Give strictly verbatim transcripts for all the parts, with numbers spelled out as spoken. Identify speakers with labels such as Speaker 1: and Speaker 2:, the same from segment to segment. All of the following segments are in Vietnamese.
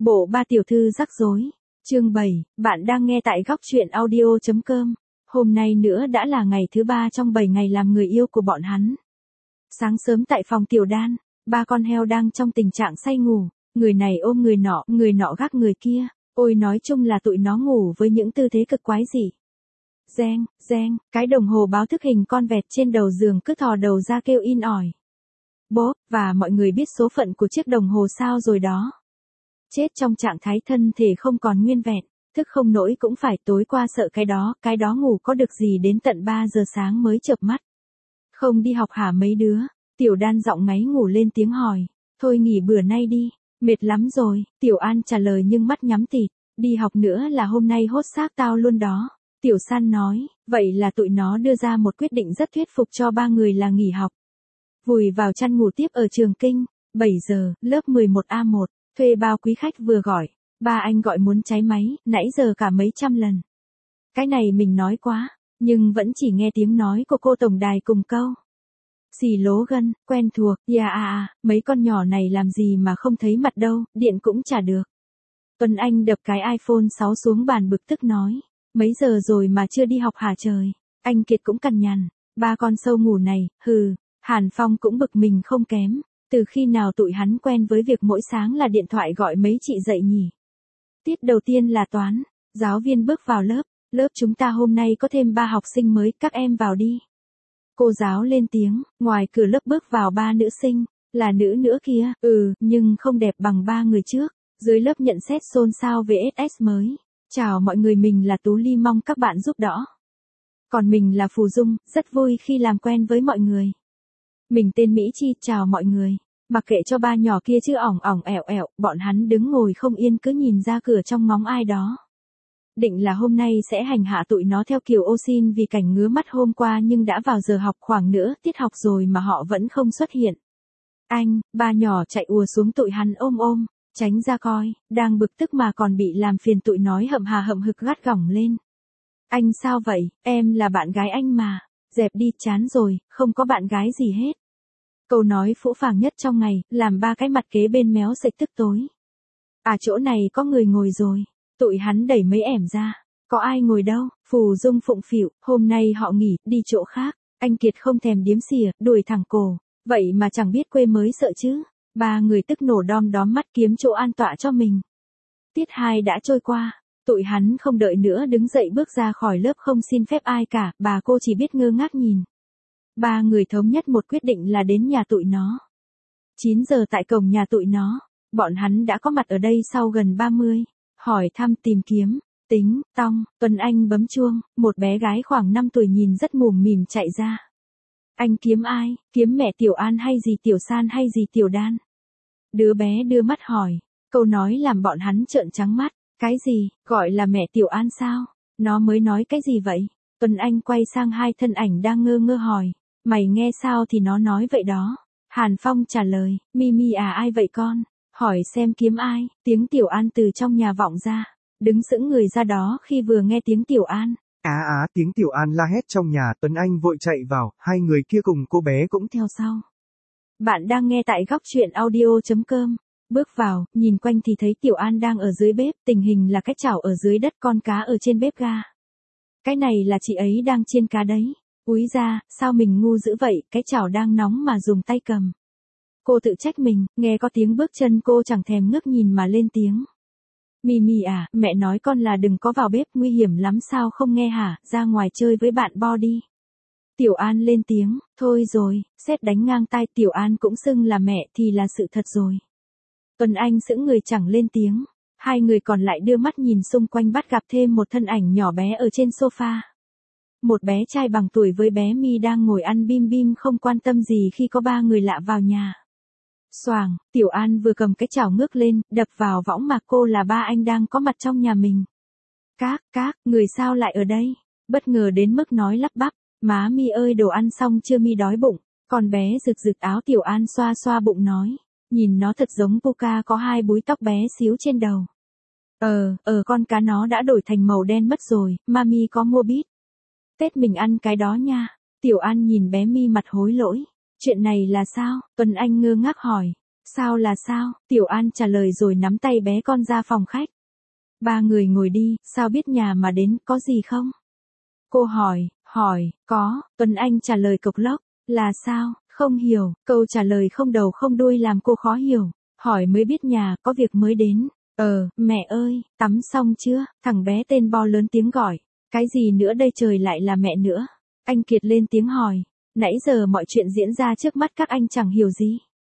Speaker 1: Bộ ba tiểu thư rắc rối. Chương bảy, bạn đang nghe tại góc truyện audio chấm com. Hôm nay nữa đã là ngày thứ ba trong bảy ngày làm người yêu của bọn hắn. Sáng sớm tại phòng Tiểu Đan, ba con heo đang trong tình trạng say ngủ, người này ôm người nọ, người nọ gác người kia, ôi nói chung là tụi nó ngủ với những tư thế cực quái dị. Reng, reng, cái đồng hồ báo thức hình con vẹt trên đầu giường cứ thò đầu ra kêu in ỏi. Bốp, và mọi người biết số phận của chiếc đồng hồ sao rồi đó. Chết trong trạng thái thân thể không còn nguyên vẹn, thức không nổi cũng phải, tối qua sợ cái đó, cái đó ngủ có được gì đến tận ba giờ sáng mới chợp mắt. Không đi học hả mấy đứa? Tiểu Đan giọng ngáy ngủ lên tiếng hỏi. Thôi nghỉ bữa nay đi, mệt lắm rồi, Tiểu An trả lời nhưng mắt nhắm tịt, đi học nữa là hôm nay hốt xác tao luôn đó. Tiểu San nói, vậy là tụi nó đưa ra một quyết định rất thuyết phục cho ba người là nghỉ học. Vùi vào chăn ngủ tiếp ở trường kinh, bảy giờ, lớp mười một A một, thuê bao quý khách vừa gọi, ba anh gọi muốn cháy máy, nãy giờ cả mấy trăm lần. Cái này mình nói quá, nhưng vẫn chỉ nghe tiếng nói của cô tổng đài cùng câu. Xì lố gân, quen thuộc, yeah à à, mấy con nhỏ này làm gì mà không thấy mặt đâu, điện cũng chả được. Tuấn Anh đập cái iPhone sáu xuống bàn bực tức nói, mấy giờ rồi mà chưa đi học hả trời. Anh Kiệt cũng cằn nhằn, ba con sâu ngủ này, hừ. Hàn Phong cũng bực mình không kém, từ khi nào tụi hắn quen với việc mỗi sáng là điện thoại gọi mấy chị dậy nhỉ. Tiết đầu tiên là toán, giáo viên bước vào lớp, lớp chúng ta hôm nay có thêm ba học sinh mới, các em vào đi. Cô giáo lên tiếng, ngoài cửa lớp bước vào ba nữ sinh, là nữ nữa kia, ừ, nhưng không đẹp bằng ba người trước. Dưới lớp nhận xét xôn xao về ét ét mới. Chào mọi người, mình là Tú Ly, mong các bạn giúp đỡ. Còn mình là Phù Dung, rất vui khi làm quen với mọi người. Mình tên Mỹ Chi, chào mọi người. Mặc kệ cho ba nhỏ kia chứ ỏng ỏng ẻo ẻo, bọn hắn đứng ngồi không yên cứ nhìn ra cửa trong ngóng ai đó. Định là hôm nay sẽ hành hạ tụi nó theo kiểu ô xin vì cảnh ngứa mắt hôm qua, nhưng đã vào giờ học khoảng nửa tiết học rồi mà họ vẫn không xuất hiện. Anh, ba nhỏ chạy ùa xuống tụi hắn ôm ôm, tránh ra coi, đang bực tức mà còn bị làm phiền tụi nói hậm hà hậm hực gắt gỏng lên. Anh sao vậy, em là bạn gái anh mà, dẹp đi, chán rồi, không có bạn gái gì hết. Câu nói phũ phàng nhất trong ngày, làm ba cái mặt kế bên méo sệch tức tối. À chỗ này có người ngồi rồi, tụi hắn đẩy mấy ẻm ra, có ai ngồi đâu, Phù Dung phụng phịu, hôm nay họ nghỉ, đi chỗ khác. Anh Kiệt không thèm điếm xỉa, đuổi thẳng cổ, vậy mà chẳng biết quê mới sợ chứ. Ba người tức nổ đom đóm mắt kiếm chỗ an tọa cho mình. Tiết hai đã trôi qua, tụi hắn không đợi nữa đứng dậy bước ra khỏi lớp không xin phép ai cả, bà cô chỉ biết ngơ ngác nhìn. Ba người thống nhất một quyết định là đến nhà tụi nó. chín giờ tại cổng nhà tụi nó, bọn hắn đã có mặt ở đây sau gần ba mươi, hỏi thăm tìm kiếm, tính, tong, Tuấn Anh bấm chuông, một bé gái khoảng năm tuổi nhìn rất mùm mỉm chạy ra. Anh kiếm ai, kiếm mẹ Tiểu An hay gì Tiểu San hay gì Tiểu Đan? Đứa bé đưa mắt hỏi, câu nói làm bọn hắn trợn trắng mắt, cái gì, gọi là mẹ Tiểu An sao? Nó mới nói cái gì vậy? Tuấn Anh quay sang hai thân ảnh đang ngơ ngơ hỏi, mày nghe sao thì nó nói vậy đó. Hàn Phong trả lời, Mimi à, ai vậy con? Hỏi xem kiếm ai, tiếng Tiểu An từ trong nhà vọng ra, đứng sững người ra đó khi vừa nghe tiếng Tiểu An.
Speaker 2: Á á, à, tiếng Tiểu An la hét trong nhà, Tuấn Anh vội chạy vào, hai người kia cùng cô bé cũng
Speaker 1: theo sau. Bạn đang nghe tại góc truyện audio chấm com. Bước vào, nhìn quanh thì thấy Tiểu An đang ở dưới bếp, tình hình là cái chảo ở dưới đất, con cá ở trên bếp ga. Cái này là chị ấy đang chiên cá đấy. Úi ra, sao mình ngu dữ vậy, cái chảo đang nóng mà dùng tay cầm. Cô tự trách mình, nghe có tiếng bước chân cô chẳng thèm ngước nhìn mà lên tiếng. Mimi à, mẹ nói con là đừng có vào bếp, nguy hiểm lắm sao không nghe hả, ra ngoài chơi với bạn bo đi. Tiểu An lên tiếng, thôi rồi, sếp đánh ngang tai Tiểu An cũng xưng là mẹ thì là sự thật rồi. Tuấn Anh sững người chẳng lên tiếng, hai người còn lại đưa mắt nhìn xung quanh bắt gặp thêm một thân ảnh nhỏ bé ở trên sofa. Một bé trai bằng tuổi với bé Mi đang ngồi ăn bim bim không quan tâm gì khi có ba người lạ vào nhà. Xoàng, Tiểu An vừa cầm cái chảo ngước lên, đập vào võng mà cô là ba anh đang có mặt trong nhà mình. Các, các, người sao lại ở đây? Bất ngờ đến mức nói lắp bắp, má Mi ơi đồ ăn xong chưa Mi đói bụng, con bé rực rực áo. Tiểu An xoa xoa bụng nói, nhìn nó thật giống Puka có hai búi tóc bé xíu trên đầu. Ờ, ờ con cá nó đã đổi thành màu đen mất rồi, Mami có mua bít. Tết mình ăn cái đó nha. Tiểu An nhìn bé Mi mặt hối lỗi. Chuyện này là sao? Tuấn Anh ngơ ngác hỏi. Sao là sao? Tiểu An trả lời rồi nắm tay bé con ra phòng khách. Ba người ngồi đi, sao biết nhà mà đến, có gì không? Cô hỏi, hỏi, có, Tuấn Anh trả lời cộc lốc, là sao, không hiểu, câu trả lời không đầu không đuôi làm cô khó hiểu, hỏi mới biết nhà, có việc mới đến, ờ, mẹ ơi, tắm xong chưa, thằng bé tên Bo lớn tiếng gọi, cái gì nữa đây trời lại là mẹ nữa, anh Kiệt lên tiếng hỏi, nãy giờ mọi chuyện diễn ra trước mắt các anh chẳng hiểu gì.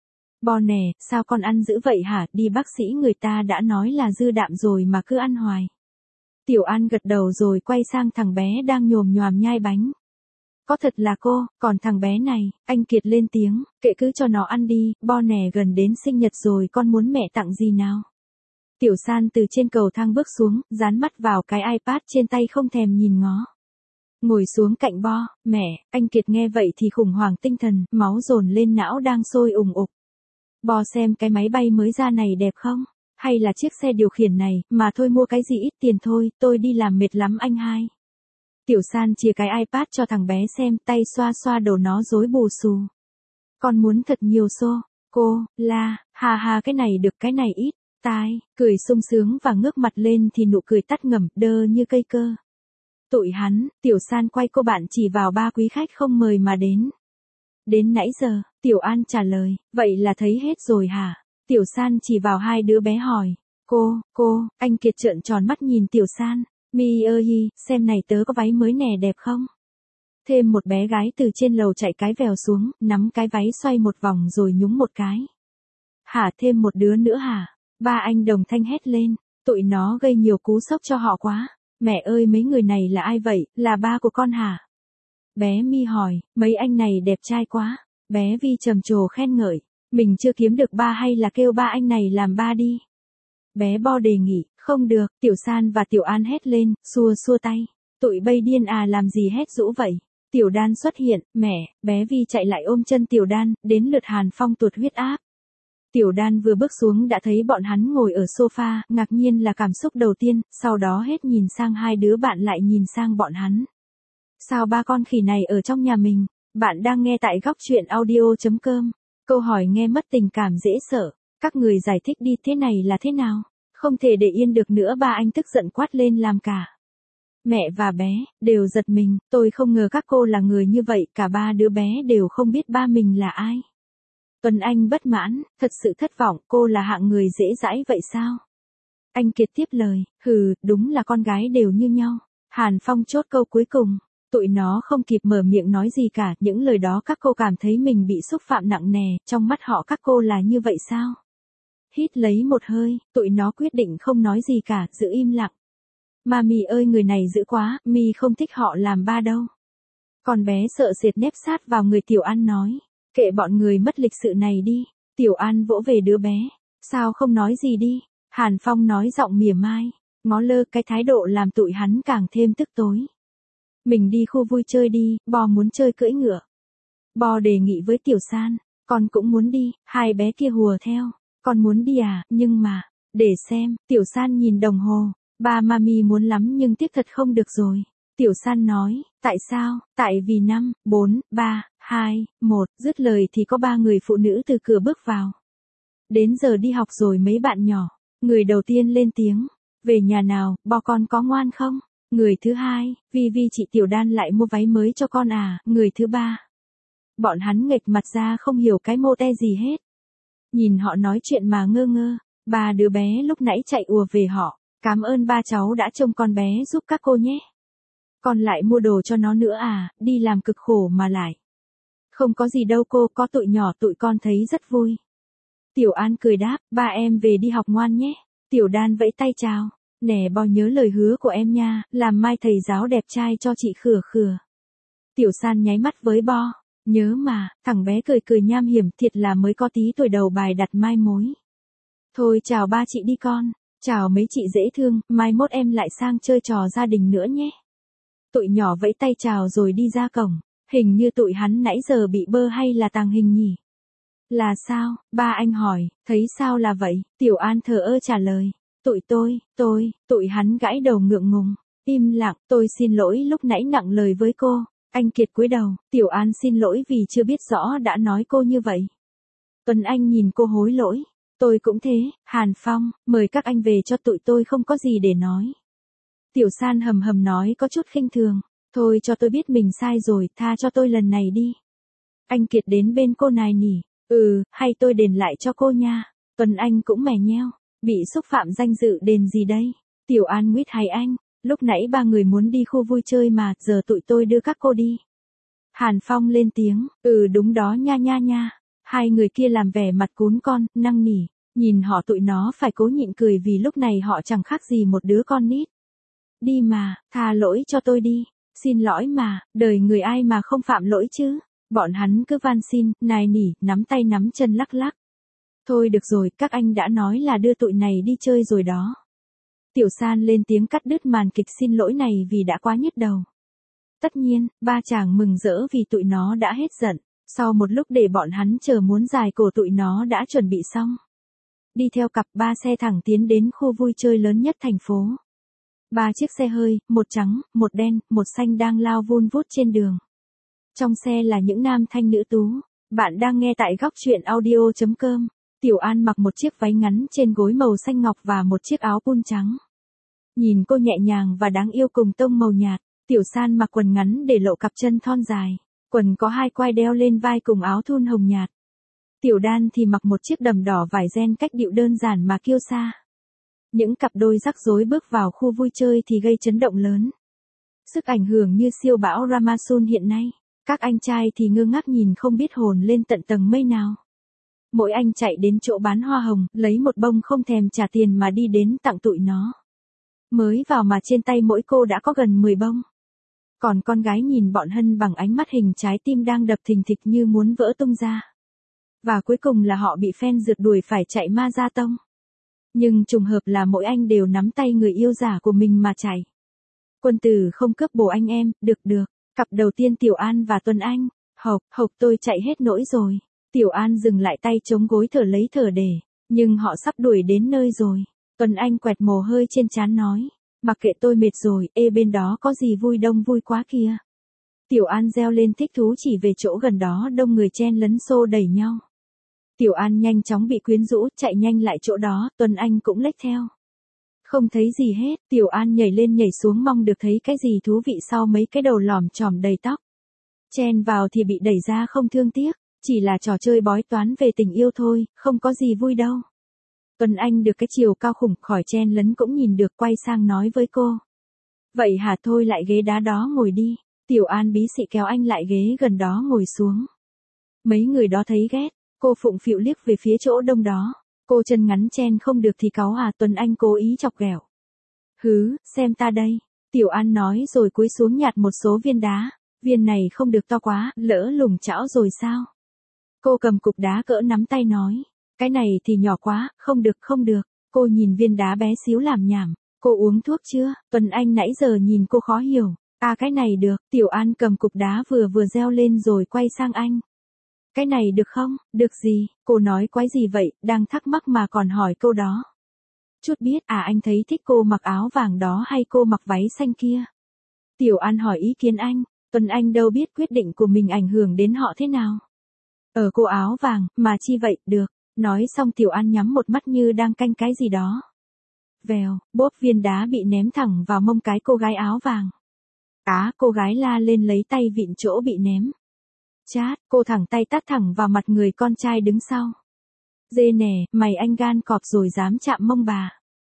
Speaker 1: Bo nè, sao con ăn dữ vậy hả, đi bác sĩ người ta đã nói là dư đạm rồi mà cứ ăn hoài. Tiểu An gật đầu rồi quay sang thằng bé đang nhồm nhoàm nhai bánh. Có thật là cô, còn thằng bé này, anh Kiệt lên tiếng, kệ cứ cho nó ăn đi, Bo nè gần đến sinh nhật rồi con muốn mẹ tặng gì nào. Tiểu San từ trên cầu thang bước xuống, dán mắt vào cái iPad trên tay không thèm nhìn ngó. Ngồi xuống cạnh Bo, mẹ, anh Kiệt nghe vậy thì khủng hoảng tinh thần, máu dồn lên não đang sôi ùng ục. Bo xem cái máy bay mới ra này đẹp không? Hay là chiếc xe điều khiển này, mà thôi mua cái gì ít tiền thôi, tôi đi làm mệt lắm anh hai. Tiểu San chia cái iPad cho thằng bé xem, tay xoa xoa đầu nó rối bù xù. Con muốn thật nhiều xô, cô, la, hà hà cái này được cái này ít, tai, cười sung sướng và ngước mặt lên thì nụ cười tắt ngầm, đơ như cây cơ. Tụi hắn, Tiểu San quay cô bạn chỉ vào ba quý khách không mời mà đến. Đến nãy giờ, Tiểu An trả lời, vậy là thấy hết rồi hả? Tiểu San chỉ vào hai đứa bé hỏi, cô, cô, anh Kiệt trợn tròn mắt nhìn Tiểu San, mi ơi, xem này tớ có váy mới nè đẹp không? Thêm một bé gái từ trên lầu chạy cái vèo xuống, nắm cái váy xoay một vòng rồi nhúng một cái. Hả, thêm một đứa nữa hả? Ba anh đồng thanh hét lên, tụi nó gây nhiều cú sốc cho họ quá. Mẹ ơi mấy người này là ai vậy, là ba của con hả? Bé Mi hỏi, mấy anh này đẹp trai quá. Bé Vi trầm trồ khen ngợi, mình chưa kiếm được ba hay là kêu ba anh này làm ba đi. Bé Bo đề nghị, không được, Tiểu San và Tiểu An hét lên, xua xua tay. Tụi bay điên à làm gì hét dữ vậy? Tiểu Đan xuất hiện, mẹ, bé Vi chạy lại ôm chân Tiểu Đan, đến lượt Hàn Phong tuột huyết áp. Tiểu Đan vừa bước xuống đã thấy bọn hắn ngồi ở sofa, ngạc nhiên là cảm xúc đầu tiên, sau đó hết nhìn sang hai đứa bạn lại nhìn sang bọn hắn. Sao ba con khỉ này ở trong nhà mình? Bạn đang nghe tại góc truyện audio chấm com. Câu hỏi nghe mất tình cảm dễ sợ. Các người giải thích đi, thế này là thế nào? Không thể để yên được nữa, ba anh tức giận quát lên làm cả. Mẹ và bé đều giật mình, tôi không ngờ các cô là người như vậy, cả ba đứa bé đều không biết ba mình là ai. Tuấn Anh bất mãn, thật sự thất vọng, cô là hạng người dễ dãi vậy sao? Anh Kiệt tiếp lời, hừ, đúng là con gái đều như nhau. Hàn Phong chốt câu cuối cùng. Tụi nó không kịp mở miệng nói gì cả, những lời đó các cô cảm thấy mình bị xúc phạm nặng nề, trong mắt họ các cô là như vậy sao? Hít lấy một hơi, tụi nó quyết định không nói gì cả, giữ im lặng. Mami ơi người này dữ quá, Mi không thích họ làm ba đâu. Con bé sợ sệt nép sát vào người Tiểu An nói, kệ bọn người mất lịch sự này đi. Tiểu An vỗ về đứa bé, sao không nói gì đi? Hàn Phong nói giọng mỉa mai, ngó lơ cái thái độ làm tụi hắn càng thêm tức tối. Mình đi khu vui chơi đi, Bo muốn chơi cưỡi ngựa. Bo đề nghị với Tiểu San, con cũng muốn đi, hai bé kia hùa theo, con muốn đi à, nhưng mà, để xem, Tiểu San nhìn đồng hồ, ba mami muốn lắm nhưng tiếc thật không được rồi. Tiểu San nói, tại sao, tại vì năm, bốn, ba, hai, một, dứt lời thì có ba người phụ nữ từ cửa bước vào. Đến giờ đi học rồi mấy bạn nhỏ, người đầu tiên lên tiếng, về nhà nào, Bo con có ngoan không? Người thứ hai, Vi Vi chị Tiểu Đan lại mua váy mới cho con à, người thứ ba. Bọn hắn nghệch mặt ra không hiểu cái mô te gì hết. Nhìn họ nói chuyện mà ngơ ngơ, ba đứa bé lúc nãy chạy ùa về họ, cảm ơn ba cháu đã trông con bé giúp các cô nhé. Con lại mua đồ cho nó nữa à, đi làm cực khổ mà lại. Không có gì đâu cô, có tụi nhỏ tụi con thấy rất vui. Tiểu An cười đáp, ba em về đi học ngoan nhé. Tiểu Đan vẫy tay chào. Nè Bo nhớ lời hứa của em nha, làm mai thầy giáo đẹp trai cho chị khừa khừa. Tiểu San nháy mắt với Bo, nhớ mà, thằng bé cười cười nham hiểm, thiệt là mới có tí tuổi đầu bài đặt mai mối. Thôi chào ba chị đi con, chào mấy chị dễ thương, mai mốt em lại sang chơi trò gia đình nữa nhé. Tụi nhỏ vẫy tay chào rồi đi ra cổng, hình như tụi hắn nãy giờ bị bơ hay là tàng hình nhỉ? Là sao, ba anh hỏi, thấy sao là vậy, Tiểu An thờ ơ trả lời. Tụi tôi, tôi, tụi hắn gãi đầu ngượng ngùng, im lặng, tôi xin lỗi lúc nãy nặng lời với cô. Anh Kiệt cúi đầu, Tiểu An xin lỗi vì chưa biết rõ đã nói cô như vậy. Tuấn Anh nhìn cô hối lỗi. Tôi cũng thế, Hàn Phong, mời các anh về cho tụi tôi không có gì để nói. Tiểu San hầm hầm nói có chút khinh thường. Thôi cho tôi biết mình sai rồi, tha cho tôi lần này đi. Anh Kiệt đến bên cô nài nỉ. Ừ, hay tôi đền lại cho cô nha. Tuấn Anh cũng mè nheo. Bị xúc phạm danh dự đền gì đây? Tiểu An nguyết hay anh. Lúc nãy ba người muốn đi khu vui chơi mà, giờ tụi tôi đưa các cô đi. Hàn Phong lên tiếng. Ừ đúng đó nha nha nha. Hai người kia làm vẻ mặt cún con, năn nỉ. Nhìn họ tụi nó phải cố nhịn cười vì lúc này họ chẳng khác gì một đứa con nít. Đi mà, tha lỗi cho tôi đi. Xin lỗi mà, đời người ai mà không phạm lỗi chứ. Bọn hắn cứ van xin, nài nỉ, nắm tay nắm chân lắc lắc. Thôi được rồi, các anh đã nói là đưa tụi này đi chơi rồi đó. Tiểu San lên tiếng cắt đứt màn kịch xin lỗi này vì đã quá nhức đầu. Tất nhiên, ba chàng mừng rỡ vì tụi nó đã hết giận. Sau một lúc để bọn hắn chờ muốn dài cổ tụi nó đã chuẩn bị xong. Đi theo cặp ba xe thẳng tiến đến khu vui chơi lớn nhất thành phố. Ba chiếc xe hơi, một trắng, một đen, một xanh đang lao vun vút trên đường. Trong xe là những nam thanh nữ tú. Bạn đang nghe tại góc truyện audio chấm com. Tiểu An mặc một chiếc váy ngắn trên gối màu xanh ngọc và một chiếc áo pun trắng. Nhìn cô nhẹ nhàng và đáng yêu cùng tông màu nhạt. Tiểu San mặc quần ngắn để lộ cặp chân thon dài. Quần có hai quai đeo lên vai cùng áo thun hồng nhạt. Tiểu Đan thì mặc một chiếc đầm đỏ vải ren cách điệu đơn giản mà kiêu sa. Những cặp đôi rắc rối bước vào khu vui chơi thì gây chấn động lớn. Sức ảnh hưởng như siêu bão Ramasun hiện nay. Các anh trai thì ngơ ngác nhìn không biết hồn lên tận tầng mây nào. Mỗi anh chạy đến chỗ bán hoa hồng, lấy một bông không thèm trả tiền mà đi đến tặng tụi nó. Mới vào mà trên tay mỗi cô đã có gần mười bông. Còn con gái nhìn bọn Hân bằng ánh mắt hình trái tim đang đập thình thịch như muốn vỡ tung ra. Và cuối cùng là họ bị fan rượt đuổi phải chạy ma ra tông. Nhưng trùng hợp là mỗi anh đều nắm tay người yêu giả của mình mà chạy. Quân tử không cướp bồ anh em, được được. Cặp đầu tiên Tiểu An và Tuấn Anh. Hộc, hộc tôi chạy hết nỗi rồi. Tiểu An dừng lại tay chống gối thở lấy thở để. Nhưng họ sắp đuổi đến nơi rồi. Tuấn Anh quẹt mồ hôi trên trán nói. Mặc kệ tôi mệt rồi, ê bên đó có gì vui đông vui quá kìa. Tiểu An reo lên thích thú chỉ về chỗ gần đó đông người chen lấn xô đẩy nhau. Tiểu An nhanh chóng bị quyến rũ, chạy nhanh lại chỗ đó, Tuấn Anh cũng lếch theo. Không thấy gì hết, Tiểu An nhảy lên nhảy xuống mong được thấy cái gì thú vị sau mấy cái đầu lòm chòm đầy tóc. Chen vào thì bị đẩy ra không thương tiếc, chỉ là trò chơi bói toán về tình yêu thôi, không có gì vui đâu. Tuấn Anh được cái chiều cao khủng khỏi chen lấn cũng nhìn được quay sang nói với cô. Vậy hả thôi lại ghế đá đó ngồi đi. Tiểu An bí xị kéo anh lại ghế gần đó ngồi xuống. Mấy người đó thấy ghét, cô phụng phịu liếc về phía chỗ đông đó. Cô chân ngắn chen không được thì cáu à, Tuấn Anh cố ý chọc ghẹo. Hứ, xem ta đây. Tiểu An nói rồi cúi xuống nhặt một số viên đá. Viên này không được to quá, lỡ lủng chảo rồi sao? Cô cầm cục đá cỡ nắm tay nói. Cái này thì nhỏ quá, không được không được. Cô nhìn viên đá bé xíu làm nhảm. Cô uống thuốc chưa? Tuấn Anh nãy giờ nhìn cô khó hiểu. À cái này được. Tiểu An cầm cục đá vừa vừa reo lên rồi quay sang anh. Cái này được không? Được gì? Cô nói quái gì vậy? Đang thắc mắc mà còn hỏi câu đó. Chút biết à anh thấy thích cô mặc áo vàng đó hay cô mặc váy xanh kia? Tiểu An hỏi ý kiến anh. Tuấn Anh đâu biết quyết định của mình ảnh hưởng đến họ thế nào. Ở cô áo vàng, mà chi vậy, được. Nói xong Tiểu An nhắm một mắt như đang canh cái gì đó. Vèo, bốp viên đá bị ném thẳng vào mông cái cô gái áo vàng. Á, cô gái la lên lấy tay vịn chỗ bị ném. Chát, cô thẳng tay tát thẳng vào mặt người con trai đứng sau. Dê nè, mày anh gan cọp rồi dám chạm mông bà.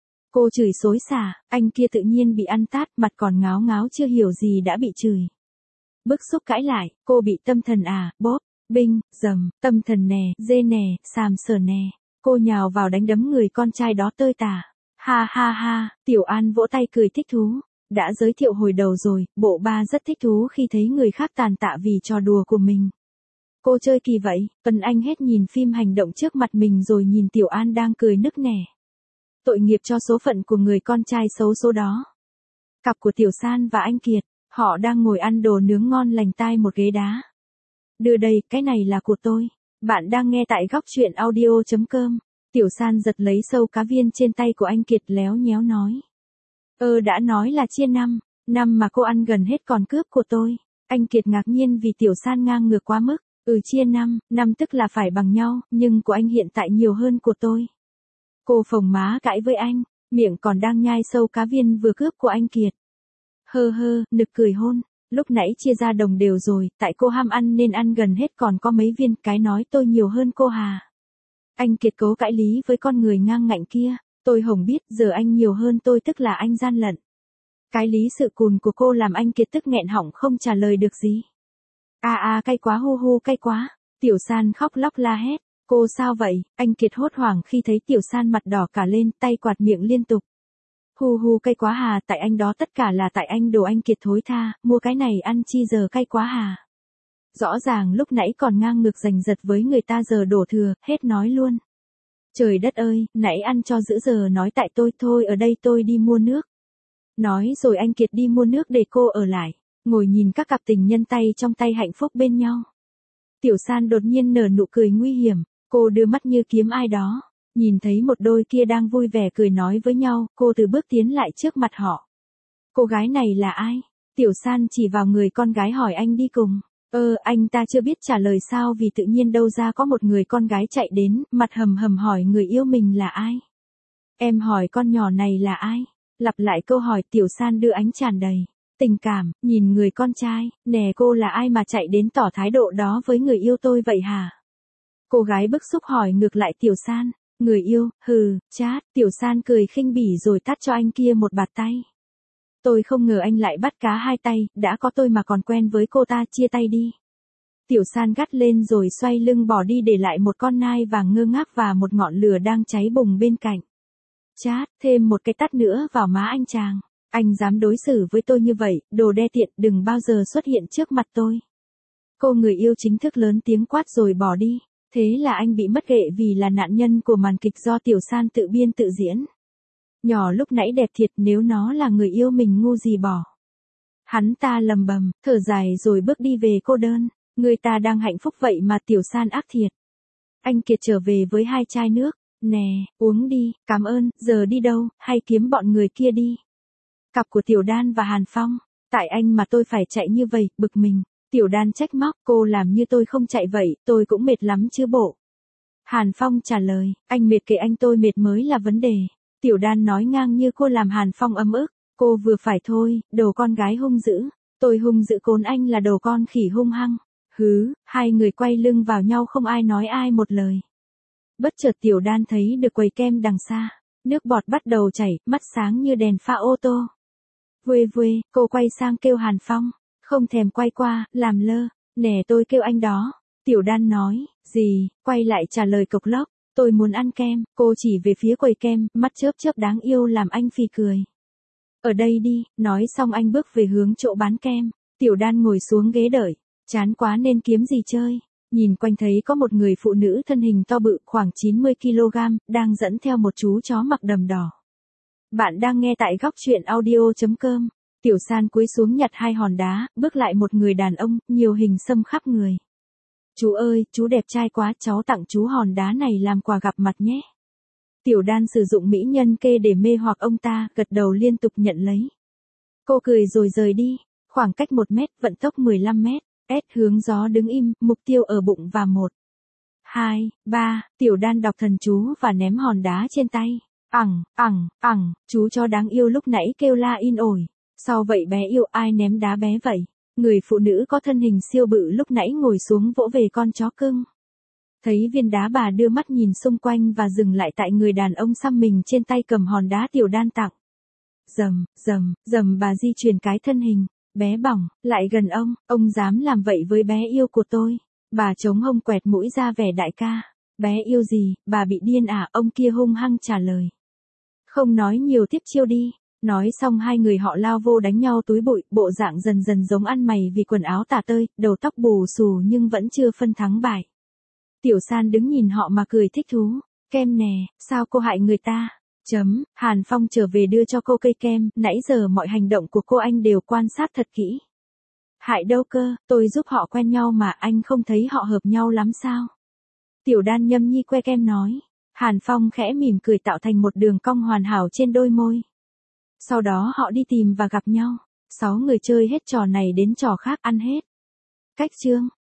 Speaker 1: Cô chửi xối xả, anh kia tự nhiên bị ăn tát, mặt còn ngáo ngáo chưa hiểu gì đã bị chửi. Bức xúc cãi lại, cô bị tâm thần à, bốp, binh, dầm, tâm thần nè, dê nè, sàm sờ nè. Cô nhào vào đánh đấm người con trai đó tơi tả. Ha ha ha, Tiểu An vỗ tay cười thích thú. Đã giới thiệu hồi đầu rồi, bộ ba rất thích thú khi thấy người khác tàn tạ vì trò đùa của mình. Cô chơi kỳ vậy, Tuấn Anh hết nhìn phim hành động trước mặt mình rồi nhìn Tiểu An đang cười nức nẻ. Tội nghiệp cho số phận của người con trai xấu số đó. Cặp của Tiểu San và anh Kiệt, họ đang ngồi ăn đồ nướng ngon lành tai một ghế đá. Đưa đây, cái này là của tôi. Bạn đang nghe tại góc truyện audio chấm com. Tiểu San giật lấy sâu cá viên trên tay của anh Kiệt léo nhéo nói. Ơ đã nói là chia năm, năm mà cô ăn gần hết còn cướp của tôi. Anh Kiệt ngạc nhiên vì Tiểu San ngang ngược quá mức. Ừ chia năm, năm tức là phải bằng nhau, nhưng của anh hiện tại nhiều hơn của tôi. Cô phồng má cãi với anh, miệng còn đang nhai sâu cá viên vừa cướp của anh Kiệt. Hơ hơ, nực cười hôn, lúc nãy chia ra đồng đều rồi, tại cô ham ăn nên ăn gần hết còn có mấy viên, cái nói tôi nhiều hơn cô hà. Anh Kiệt cố cãi lý với con người ngang ngạnh kia, tôi hổng biết giờ anh nhiều hơn tôi tức là anh gian lận. Cái lý sự cùn của cô làm anh Kiệt tức nghẹn họng không trả lời được gì. A a à, cay quá hu hu cay quá, Tiểu San khóc lóc la hét, cô sao vậy, anh Kiệt hốt hoảng khi thấy Tiểu San mặt đỏ cả lên, tay quạt miệng liên tục. Hu hu cay quá hà, tại anh đó tất cả là tại anh đồ anh Kiệt thối tha, mua cái này ăn chi giờ cay quá hà. Rõ ràng lúc nãy còn ngang ngược giành giật với người ta giờ đổ thừa, hết nói luôn. Trời đất ơi, nãy ăn cho dữ giờ nói tại tôi thôi ở đây tôi đi mua nước. Nói rồi anh Kiệt đi mua nước để cô ở lại, ngồi nhìn các cặp tình nhân tay trong tay hạnh phúc bên nhau. Tiểu San đột nhiên nở nụ cười nguy hiểm, cô đưa mắt như kiếm ai đó, nhìn thấy một đôi kia đang vui vẻ cười nói với nhau, cô từ bước tiến lại trước mặt họ. Cô gái này là ai? Tiểu San chỉ vào người con gái hỏi anh đi cùng. Ơ, anh ta chưa biết trả lời sao vì tự nhiên đâu ra có một người con gái chạy đến, mặt hầm hầm hỏi người yêu mình là ai. Em hỏi con nhỏ này là ai? Lặp lại câu hỏi Tiểu San đưa ánh tràn đầy tình cảm, nhìn người con trai, nè cô là ai mà chạy đến tỏ thái độ đó với người yêu tôi vậy hả? Cô gái bức xúc hỏi ngược lại Tiểu San, người yêu, hừ, chát, Tiểu San cười khinh bỉ rồi tát cho anh kia một bạt tay. Tôi không ngờ anh lại bắt cá hai tay, đã có tôi mà còn quen với cô ta, chia tay đi. Tiểu San gắt lên rồi xoay lưng bỏ đi để lại một con nai vàng ngơ ngác và một ngọn lửa đang cháy bùng bên cạnh. Chát, thêm một cái tát nữa vào má anh chàng. Anh dám đối xử với tôi như vậy, đồ đê tiện, đừng bao giờ xuất hiện trước mặt tôi. Cô người yêu chính thức lớn tiếng quát rồi bỏ đi. Thế là anh bị mất ghệ vì là nạn nhân của màn kịch do Tiểu San tự biên tự diễn. Nhỏ lúc nãy đẹp thiệt, nếu nó là người yêu mình ngu gì bỏ. Hắn ta lầm bầm, thở dài rồi bước đi về cô đơn. Người ta đang hạnh phúc vậy mà Tiểu San ác thiệt. Anh Kiệt trở về với hai chai nước. Nè, uống đi, cảm ơn, giờ đi đâu, hay kiếm bọn người kia đi. Cặp của Tiểu Đan và Hàn Phong. Tại anh mà tôi phải chạy như vậy, bực mình. Tiểu Đan trách móc, cô làm như tôi không chạy vậy, tôi cũng mệt lắm chứ bộ. Hàn Phong trả lời, anh mệt kệ anh, tôi mệt mới là vấn đề. Tiểu Đan nói ngang như cô làm Hàn Phong ấm ức, cô vừa phải thôi, đồ con gái hung dữ, tôi hung dữ cốn anh là đồ con khỉ hung hăng. Hứ, hai người quay lưng vào nhau không ai nói ai một lời. Bất chợt Tiểu Đan thấy được quầy kem đằng xa, nước bọt bắt đầu chảy, mắt sáng như đèn pha ô tô. Vuê vuê, cô quay sang kêu Hàn Phong, không thèm quay qua, làm lơ, nè tôi kêu anh đó. Tiểu Đan nói, gì, quay lại trả lời cộc lốc, tôi muốn ăn kem, cô chỉ về phía quầy kem, mắt chớp chớp đáng yêu làm anh phì cười. Ở đây đi, nói xong anh bước về hướng chỗ bán kem, Tiểu Đan ngồi xuống ghế đợi, chán quá nên kiếm gì chơi. Nhìn quanh thấy có một người phụ nữ thân hình to bự khoảng chín mươi ki lô gam, đang dẫn theo một chú chó mặc đầm đỏ. Bạn đang nghe tại góc truyện audio chấm com. Tiểu San cúi xuống nhặt hai hòn đá, bước lại một người đàn ông, nhiều hình xăm khắp người. Chú ơi, chú đẹp trai quá, cháu tặng chú hòn đá này làm quà gặp mặt nhé. Tiểu Đan sử dụng mỹ nhân kê để mê hoặc ông ta, gật đầu liên tục nhận lấy. Cô cười rồi rời đi, khoảng cách một mét, vận tốc mười lăm mét. S hướng gió đứng im, mục tiêu ở bụng và một, hai, ba, Tiểu Đan đọc thần chú và ném hòn đá trên tay. Ẳng, ẳng, ẳng, chú chó đáng yêu lúc nãy kêu la in ỏi. Sao vậy bé yêu, ai ném đá bé vậy? Người phụ nữ có thân hình siêu bự lúc nãy ngồi xuống vỗ về con chó cưng. Thấy viên đá bà đưa mắt nhìn xung quanh và dừng lại tại người đàn ông xăm mình trên tay cầm hòn đá Tiểu Đan tặng. Dầm, dầm, dầm bà di chuyển cái thân hình. Bé bỏng, lại gần ông, ông dám làm vậy với bé yêu của tôi. Bà chống hông quẹt mũi ra vẻ đại ca. Bé yêu gì, bà bị điên à, ông kia hung hăng trả lời. Không nói nhiều tiếp chiêu đi. Nói xong hai người họ lao vô đánh nhau túi bụi, bộ dạng dần dần giống ăn mày vì quần áo tả tơi, đầu tóc bù xù nhưng vẫn chưa phân thắng bại. Tiểu San đứng nhìn họ mà cười thích thú. Kem nè, sao cô hại người ta? Chấm, Hàn Phong trở về đưa cho cô cây kem, nãy giờ mọi hành động của cô anh đều quan sát thật kỹ. Hại đâu cơ, tôi giúp họ quen nhau mà anh không thấy họ hợp nhau lắm sao? Tiểu Đan nhâm nhi que kem nói. Hàn Phong khẽ mỉm cười tạo thành một đường cong hoàn hảo trên đôi môi. Sau đó họ đi tìm và gặp nhau. Sáu người chơi hết trò này đến trò khác ăn hết. Cách chương.